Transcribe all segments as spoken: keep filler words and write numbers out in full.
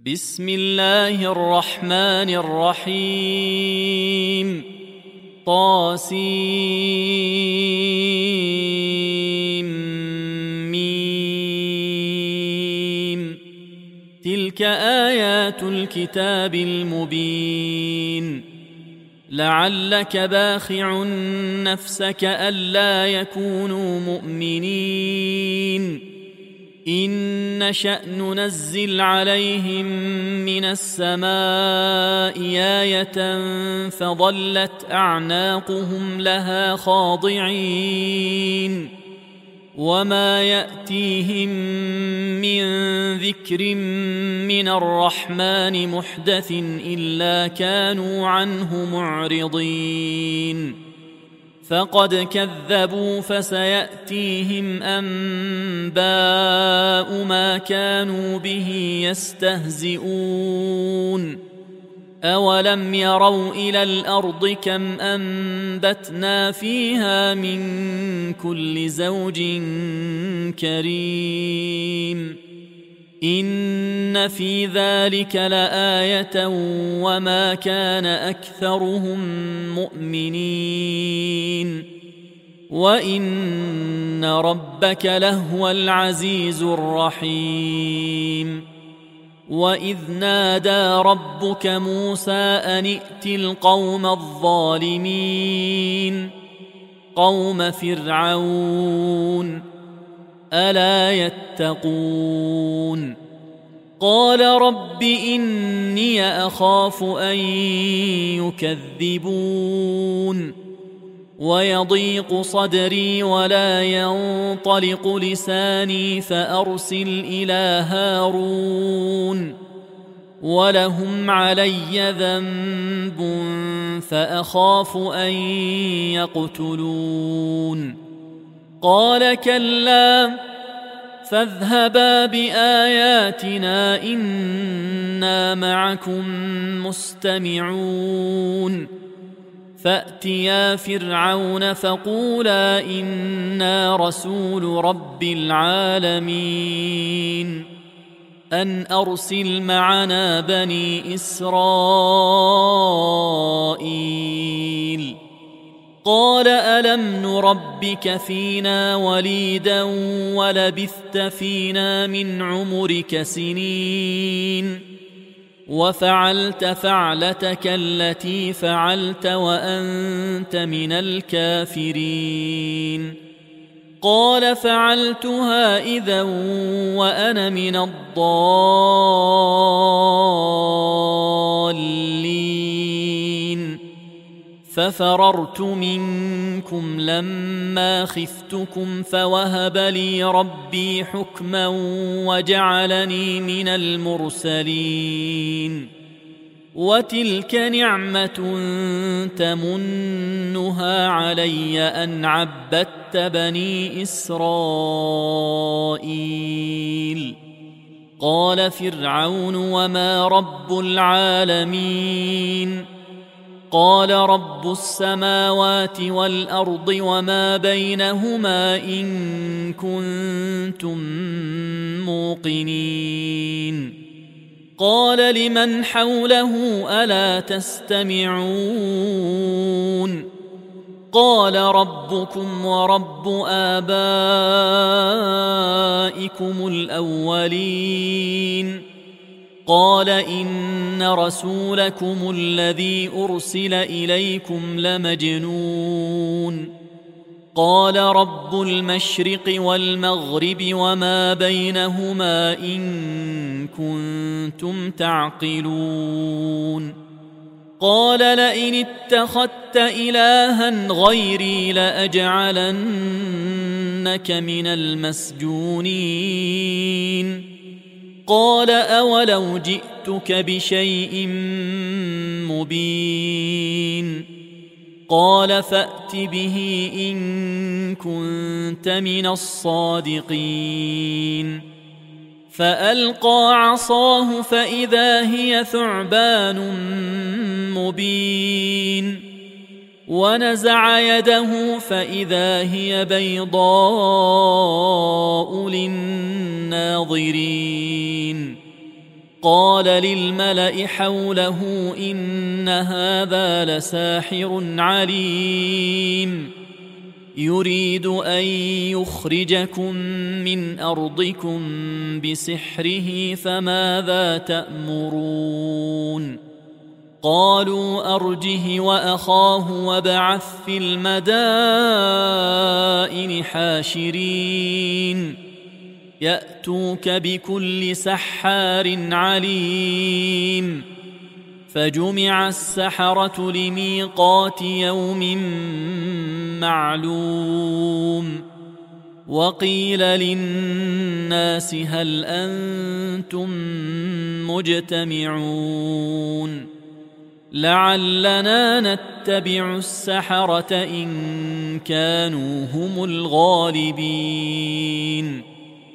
بسم الله الرحمن الرحيم طاسيم ميم تلك آيات الكتاب المبين لعلك باخع نفسك ألا يكونوا مؤمنين إن نشأ ننزل عليهم من السماء آية فظلت أعناقهم لها خاضعين وما يأتيهم من ذكر من الرحمن محدث إلا كانوا عنه معرضين فقد كذبوا فسيأتيهم أنباء ما كانوا به يستهزئون أولم يروا إلى الأرض كم أنبتنا فيها من كل زوج كريم إن في ذلك لآية وما كان أكثرهم مؤمنين وإن ربك لهو العزيز الرحيم وإذ نادى ربك موسى أن ائت القوم الظالمين قوم فرعون ألا يتقون قال رب إني أخاف أن يكذبون ويضيق صدري ولا ينطلق لساني فأرسل إلى هارون ولهم علي ذنب فأخاف أن يقتلون قال كلا فاذهبا بآياتنا إنا معكم مستمعون فأتيا فرعون فقولا إنا رسول رب العالمين أن أرسل معنا بني إسرائيل قال ألم نربك فينا وليدا ولبثت فينا من عمرك سنين وفعلت فعلتك التي فعلت وأنت من الكافرين قال فعلتها إذا وأنا من الضالين ففررت منكم لما خفتكم فوهب لي ربي حكما وجعلني من المرسلين وتلك نعمة تمنها علي أن عبدت بني إسرائيل قال فرعون وما رب العالمين قال رب السماوات والأرض وما بينهما إن كنتم موقنين قال لمن حوله ألا تستمعون قال ربكم ورب آبائكم الأولين قال إن رسولكم الذي أرسل إليكم لمجنون قال رب المشرق والمغرب وما بينهما إن كنتم تعقلون قال لئن اتخذت إلها غيري لأجعلنك من المسجونين قال أولو جئتك بشيء مبين قال فأت به إن كنت من الصادقين فألقى عصاه فإذا هي ثعبان مبين ونزع يده فإذا هي بيضاء للناظرين قال للملأ حوله إن هذا لساحر عليم يريد أن يخرجكم من أرضكم بسحره فماذا تأمرون قالوا أرجه وأخاه وابعث في المدائن حاشرين يأتوك بكل سحار عليم فجمع السحرة لميقات يوم معلوم وقيل للناس هل أنتم مجتمعون لعلنا نتبع السحرة إن كانوا هم الغالبين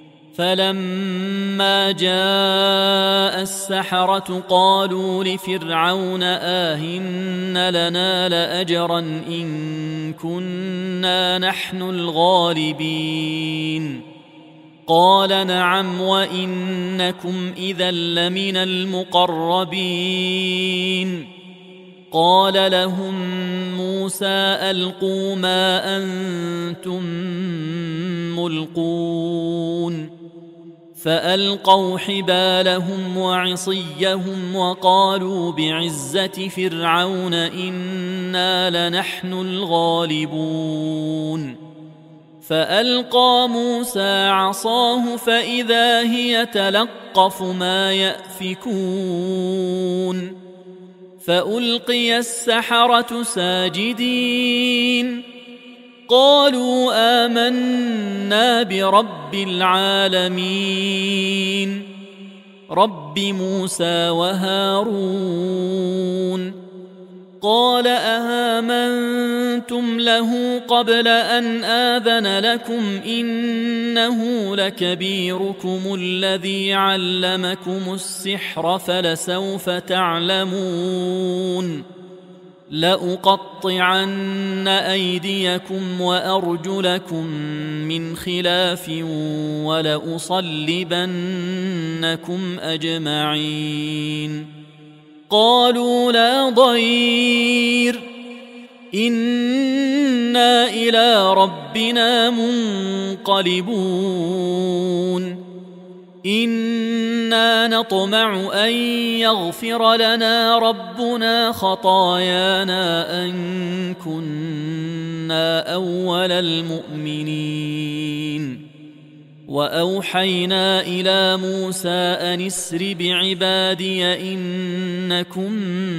فلما جاء السحرة قالوا لفرعون آهن لنا لأجرا إن كنا نحن الغالبين قال نعم وإنكم إذا لمن المقربين قال لهم موسى ألقوا ما أنتم ملقون فألقوا حبالهم وعصيهم وقالوا بعزة فرعون إنا لنحن الغالبون فألقى موسى عصاه فإذا هي تلقف ما يأفكون فألقي السحرة ساجدين قالوا آمنا برب العالمين رب موسى وهارون قال أهامنتم له قبل أن آذن لكم إنه لكبيركم الذي علمكم السحر فلسوف تعلمون لأقطعن أيديكم وأرجلكم من خلاف ولأصلبنكم أجمعين قالوا لا ضير إنا إلى ربنا منقلبون إنا نطمع أن يغفر لنا ربنا خطايانا أن كنا أول المؤمنين وأوحينا إلى موسى أن اسر بعبادي إنكم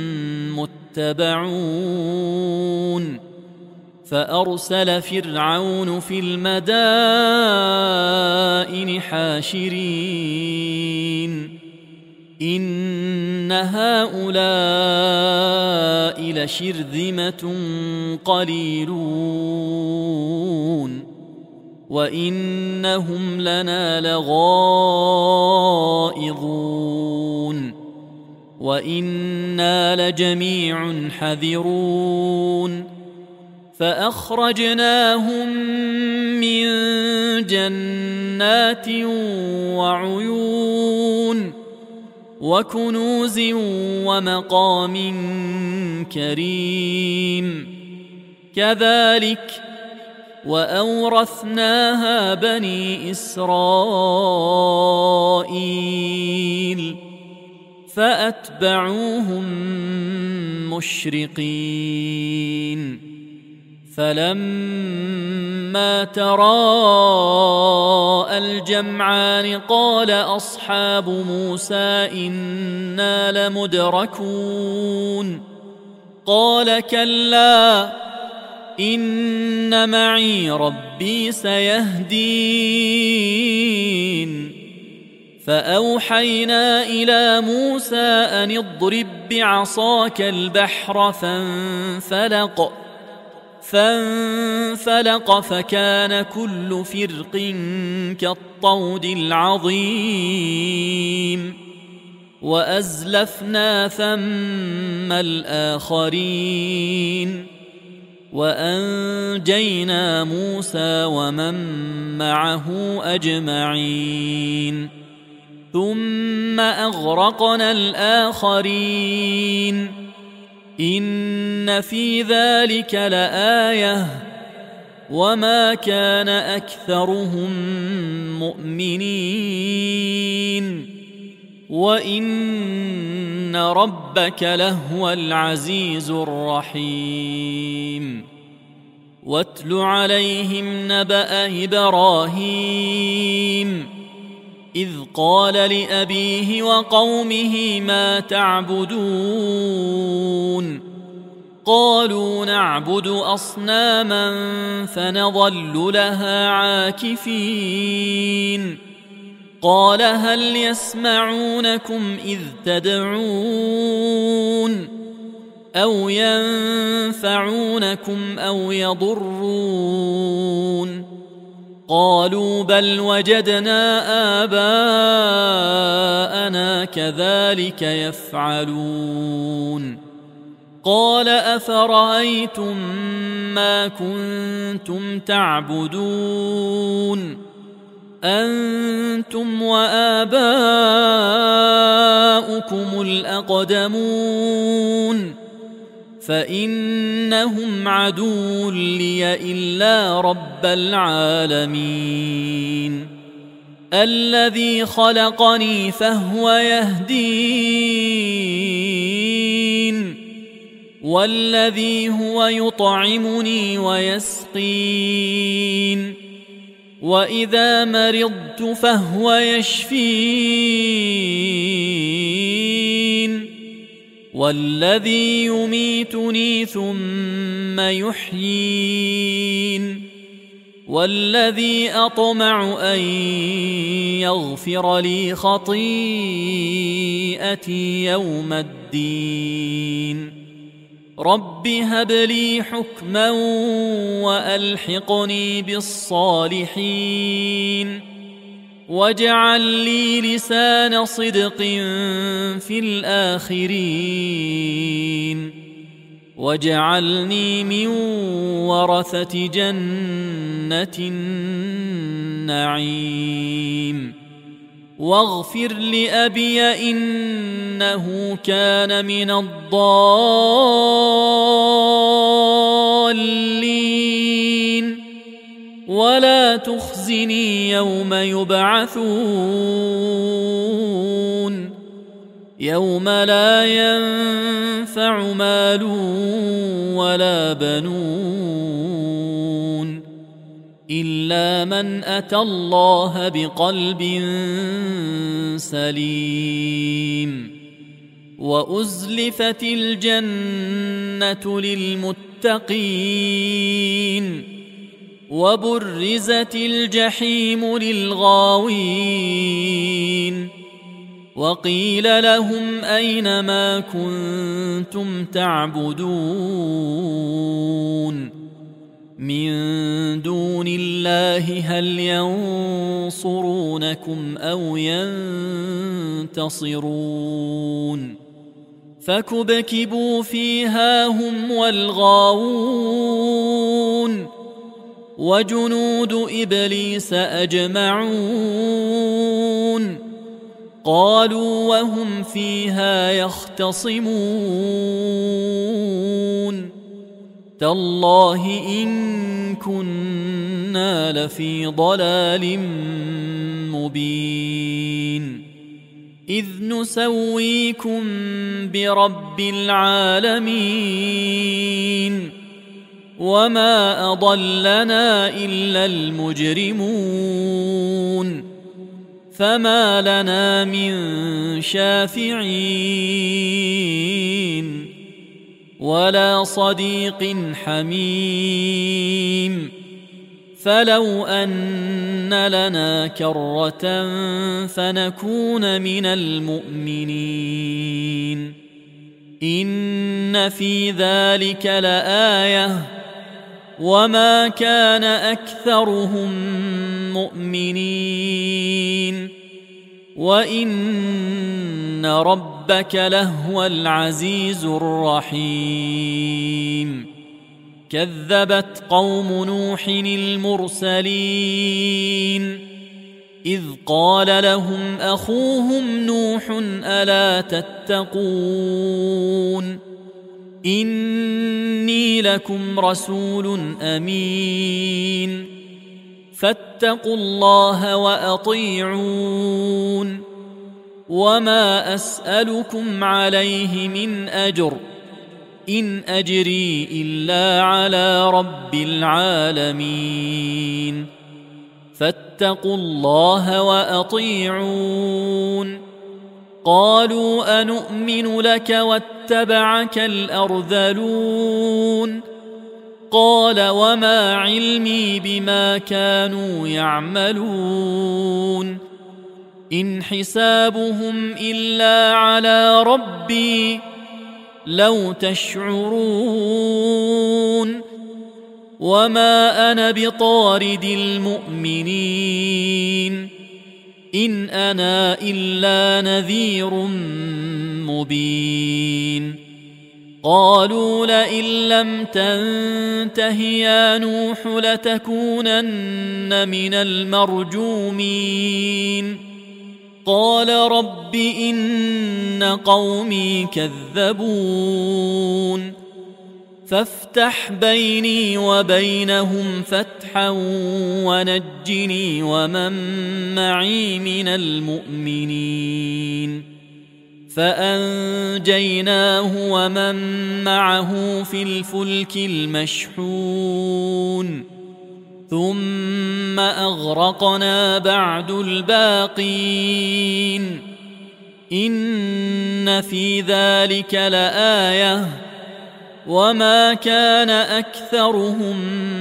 متبعون فأرسل فرعون في المدائن حاشرين إن هؤلاء لشرذمة قليلون وإنهم لنا لغائظون وإنا لجميع حذرون فأخرجناهم من جنات وعيون وكنوز ومقام كريم كذلك وأورثناها بني إسرائيل فأتبعوهم مشرقين فلما تراءى الجمعان قال أصحاب موسى إنا لمدركون قال كلا إن معي ربي سيهدين فأوحينا إلى موسى أن اضرب بعصاك البحر فانفلق فانفلق فكان كل فرق كالطود العظيم وأزلفنا ثم الآخرين وأنجينا موسى ومن معه أجمعين ثم أغرقنا الآخرين إن في ذلك لآية وما كان أكثرهم مؤمنين وإن ربك لهو العزيز الرحيم واتل عليهم نبأ إبراهيم إذ قال لأبيه وقومه ما تعبدون قالوا نعبد أصناما فنظل لها عاكفين قال هل يسمعونكم إذ تدعون أو ينفعونكم أو يضرون قالوا بل وجدنا آباءنا كذلك يفعلون قال أفرأيتم ما كنتم تعبدون أنتم وآباؤكم الأقدمون فإنهم عدو لي إلا رب العالمين الذي خلقني فهو يهدين والذي هو يطعمني ويسقين وإذا مرضت فهو يشفين والذي يميتني ثم يحيين والذي أطمع أن يغفر لي خطيئتي يوم الدين رب هب لي حكما وألحقني بالصالحين واجعل لي لسان صدق في الآخرين واجعلني من ورثة جنة النعيم واغفر لأبي إنه كان من الضالين ولا تخزني يوم يبعثون يوم لا ينفع مال ولا بنون إلا من أتى الله بقلب سليم وأزلفت الجنة للمتقين وبرزت الجحيم للغاوين وقيل لهم أين ما كنتم تعبدون من دون الله هل ينصرونكم أو ينتصرون فكبكبوا فيها هم والغاوون وجنود إبليس أجمعون قالوا وهم فيها يختصمون تالله إن كنا لفي ضلال مبين إذ نسويكم برب العالمين وما أضلنا إلا المجرمون فما لنا من شافعين ولا صديق حميم فلو أن لنا كرة فنكون من المؤمنين إن في ذلك لآية وما كان أكثرهم مؤمنين وإن ربك لهو العزيز الرحيم كذبت قوم نوح المرسلين إذ قال لهم أخوهم نوح ألا تتقون إني لكم رسول أمين فاتقوا الله وأطيعون وما أسألكم عليه من أجر إن أجري إلا على رب العالمين فاتقوا الله وأطيعون قالوا أنؤمن لك واتبعك الأرذلون قال وما علمي بما كانوا يعملون إن حسابهم إلا على ربي لو تشعرون وما أنا بطارد المؤمنين إن أنا إلا نذير مبين قالوا لئن لم تنته يا نوح لتكونن من المرجومين قال رب إن قومي كذبون فافتح بيني وبينهم فتحا ونجني ومن معي من المؤمنين فأنجيناه ومن معه في الفلك المشحون ثم أغرقنا بعد الباقين إن في ذلك لآية وما كان أكثرهم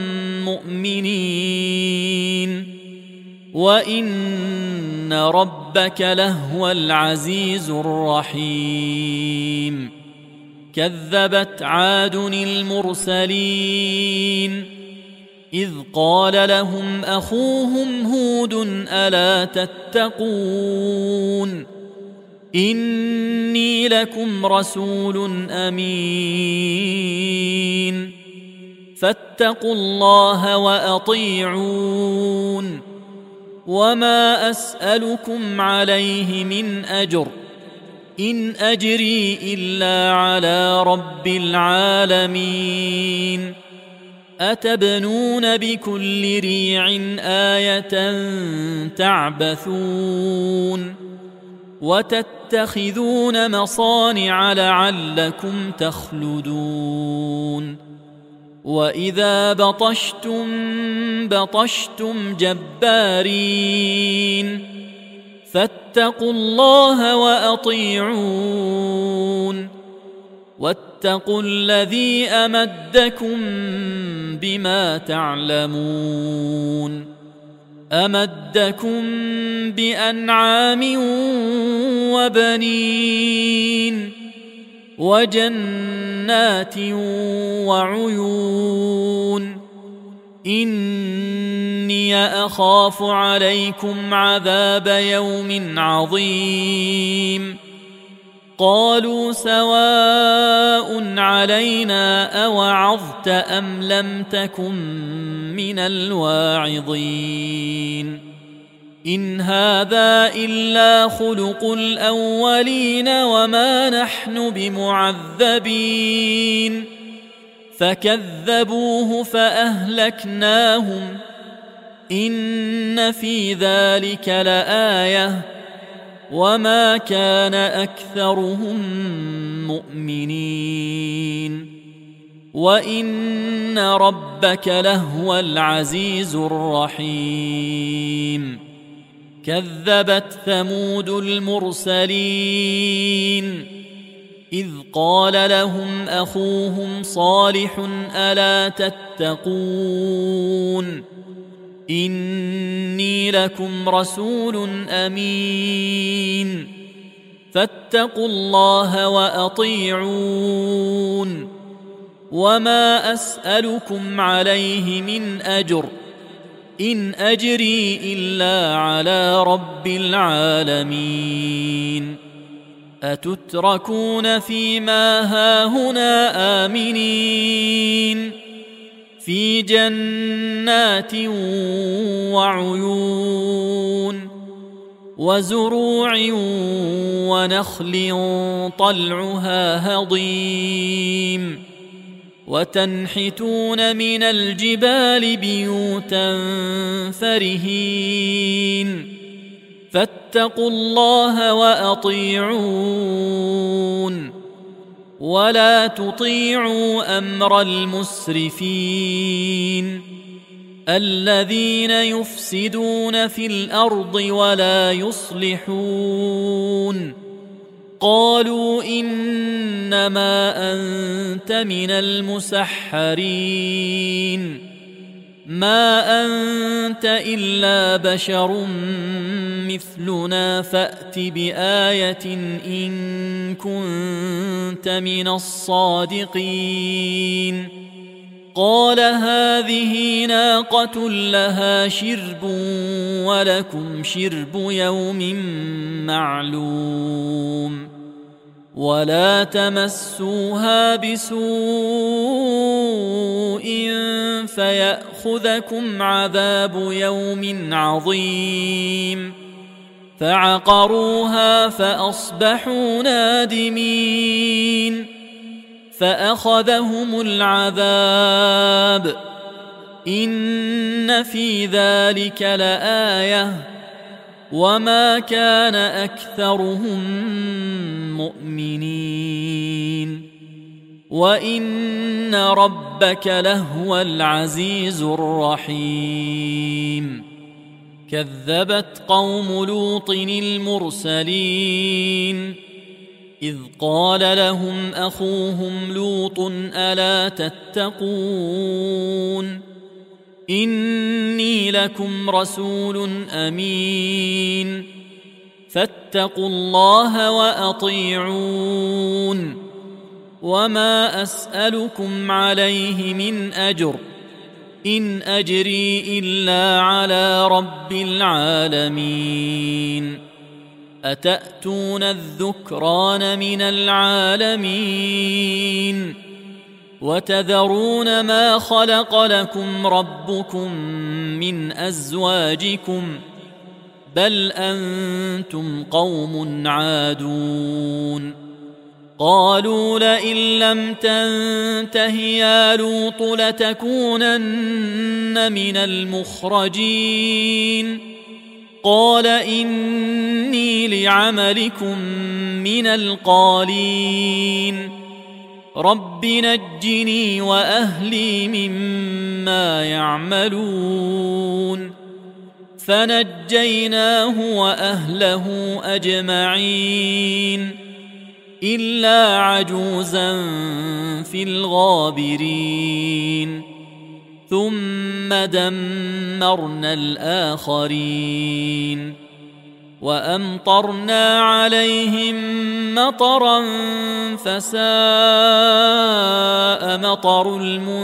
مؤمنين وإن ربك لهو العزيز الرحيم كذبت عاد المرسلين إذ قال لهم أخوهم هود ألا تتقون إني لكم رسول أمين فاتقوا الله وأطيعون وما أسألكم عليه من أجر إن أجري إلا على رب العالمين أتبنون بكل ريع آية تعبثون وتتخذون مصانع لعلكم تخلدون وإذا بطشتم بطشتم جبارين فاتقوا الله وأطيعون واتقوا الذي أمدكم بما تعلمون أمدكم بأنعام وبنين وجنات وعيون إني أخاف عليكم عذاب يوم عظيم قالوا سواء علينا أوعظت أم لم تكن من الواعظين إن هذا إلا خلق الأولين وما نحن بمعذبين فكذبوه فأهلكناهم إن في ذلك لآية وما كان أكثرهم مؤمنين وإن ربك لهو العزيز الرحيم كذبت ثمود المرسلين إذ قال لهم أخوهم صالح ألا تتقون إني لكم رسول أمين فاتقوا الله وأطيعون وما أسألكم عليه من أجر إن أجري إلا على رب العالمين أتتركون فيما هاهنا آمنين في جنات وعيون وزروع ونخل طلعها هضيم وتنحتون من الجبال بيوتا فرهين فاتقوا الله وأطيعون ولا تطيعوا أمر المسرفين الذين يفسدون في الأرض ولا يصلحون قالوا إنما أنت من المسحرين ما أنت إلا بشر مثلنا فأت بآية إن كنت من الصادقين قال هذه ناقة لها شرب ولكم شرب يوم معلوم ولا تمسوها بسوء فيأخذكم عذاب يوم عظيم فعقروها فأصبحوا نادمين فأخذهم العذاب إن في ذلك لآية وما كان أكثرهم مؤمنين وإن ربك لهو العزيز الرحيم كذبت قوم لوط المرسلين إذ قال لهم أخوهم لوط ألا تتقون إني لكم رسول أمين فاتقوا الله وأطيعون وما أسألكم عليه من أجر إن أجري إلا على رب العالمين أتأتون الذكران من العالمين وتذرون ما خلق لكم ربكم من أزواجكم بل أنتم قوم عادون قالوا لئن لم تنته يا لوط لتكونن من المخرجين قال إني لعملكم من القالين رب نجني وأهلي مما يعملون فنجيناه وأهله أجمعين إلا عجوزا في الغابرين ثم دمرنا الآخرين وأمطرنا عليهم مطرا فساء مطر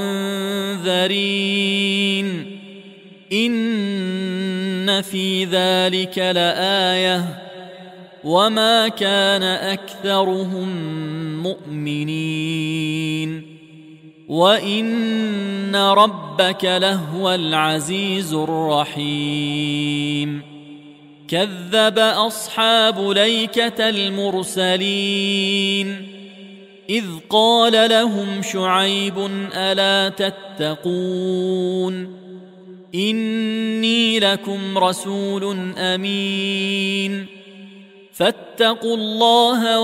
المنذرين إن في ذلك لآية وما كان أكثرهم مؤمنين وإن ربك لهو العزيز الرحيم كذب أصحاب ليكة المرسلين إذ قال لهم شعيب ألا تتقون إني لكم رسول أمين فاتقوا الله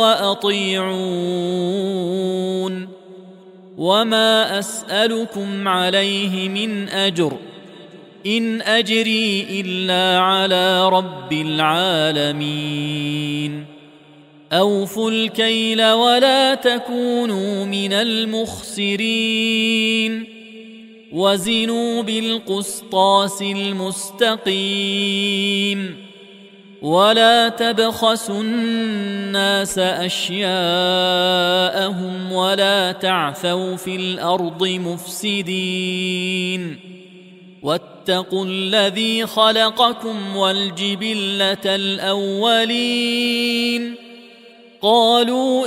وأطيعون وما أسألكم عليه من أجر إن أجري إلا على رب العالمين أوفوا الكيل ولا تكونوا من المخسرين وزنوا بالقسطاس المستقيم ولا تبخسوا الناس أشياءهم ولا تعثوا في الأرض مفسدين واتقوا الذي خلقكم والجبلة الأولين قالوا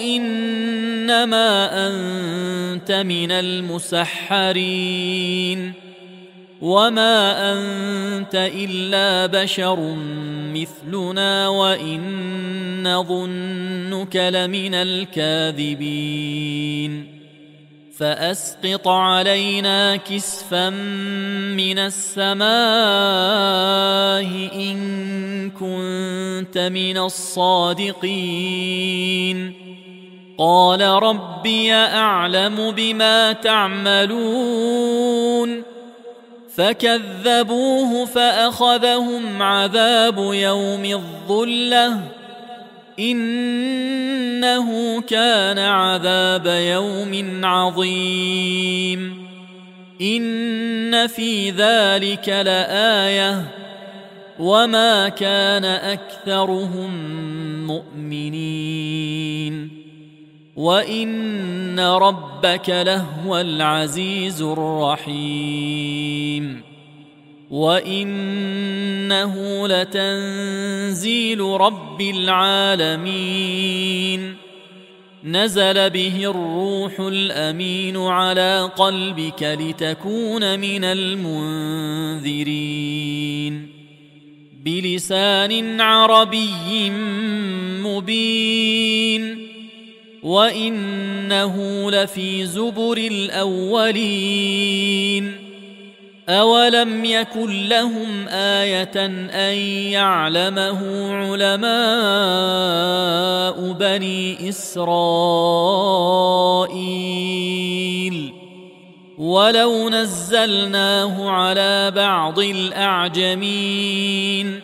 إنما أنت من المسحرين وما أنت إلا بشر مثلنا وإن نظنك لمن الكاذبين فأسقط علينا كسفا من السماء إن كنت من الصادقين قال ربي أعلم بما تعملون فكذبوه فأخذهم عذاب يوم الظلة إنه كان عذاب يوم عظيم إن في ذلك لآية وما كان أكثرهم مؤمنين وإن ربك لهو العزيز الرحيم وإنه لتنزيل رب العالمين نزل به الروح الأمين على قلبك لتكون من المنذرين بلسان عربي مبين وإنه لفي زبر الأولين أولم يكن لهم آية أن يعلمه علماء بني إسرائيل ولو نزلناه على بعض الأعجمين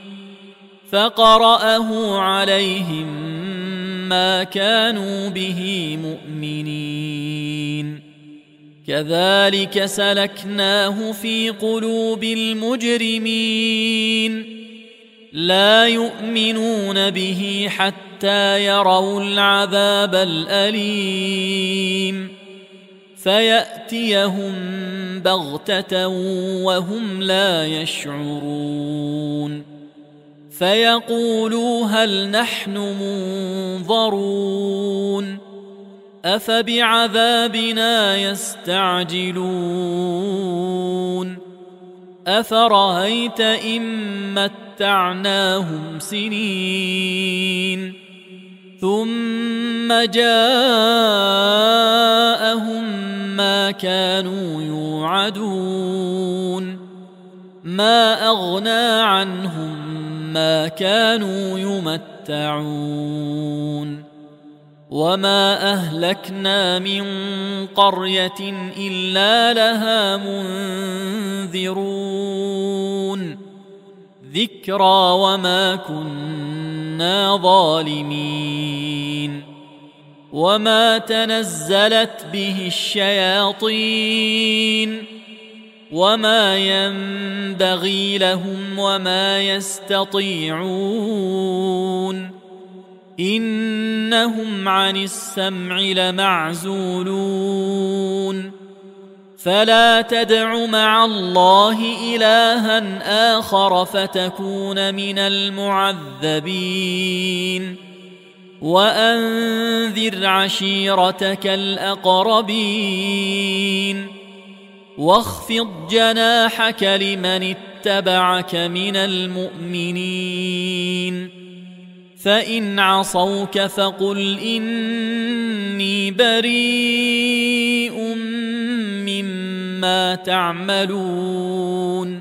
فقرأه عليهم ما كانوا به مؤمنين كذلك سلكناه في قلوب المجرمين لا يؤمنون به حتى يروا العذاب الأليم فيأتيهم بغتة وهم لا يشعرون فيقولوا هل نحن منظرون أفبعذابنا يستعجلون أفرأيت إن متعناهم سنين ثم جاءهم ما كانوا يوعدون ما أغنى عنهم ما كانوا يمتعون وما أهلكنا من قرية إلا لها منذرون ذكرى وما كنا ظالمين وما تنزلت به الشياطين وما ينبغي لهم وما يستطيعون إنهم عن السمع لمعزولون فلا تدع مع الله إلها آخر فتكون من المعذبين وأنذر عشيرتك الأقربين واخفض جناحك لمن اتبعك من المؤمنين فإن عصوك فقل إني بريء مما تعملون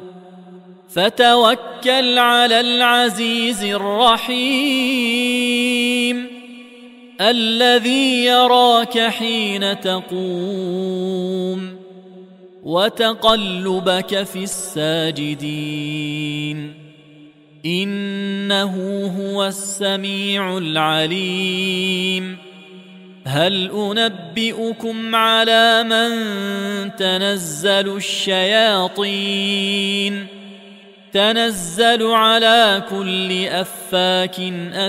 فتوكل على العزيز الرحيم الذي يراك حين تقوم وتقلبك في الساجدين إنه هو السميع العليم هل أنبئكم على من تنزل الشياطين تنزل على كل أفاك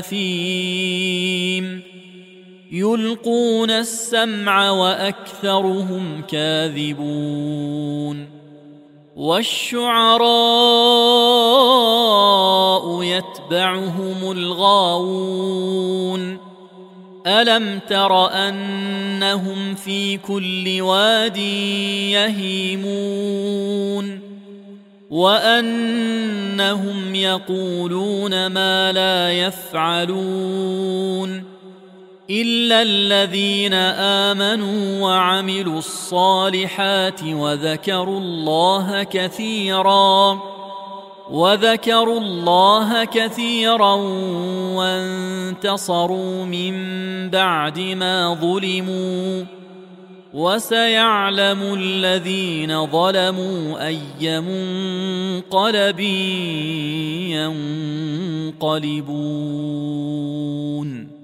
أثيم يلقون السمع وأكثرهم كاذبون والشعراء يتبعهم الغاوون ألم تر أنهم في كل واد يهيمون وأنهم يقولون ما لا يفعلون إلا الذين آمنوا وعملوا الصالحات وذكروا الله كثيرا وذكروا الله كثيرا وانتصروا من بعد ما ظلموا وسيعلم الذين ظلموا أي منقلب ينقلبون.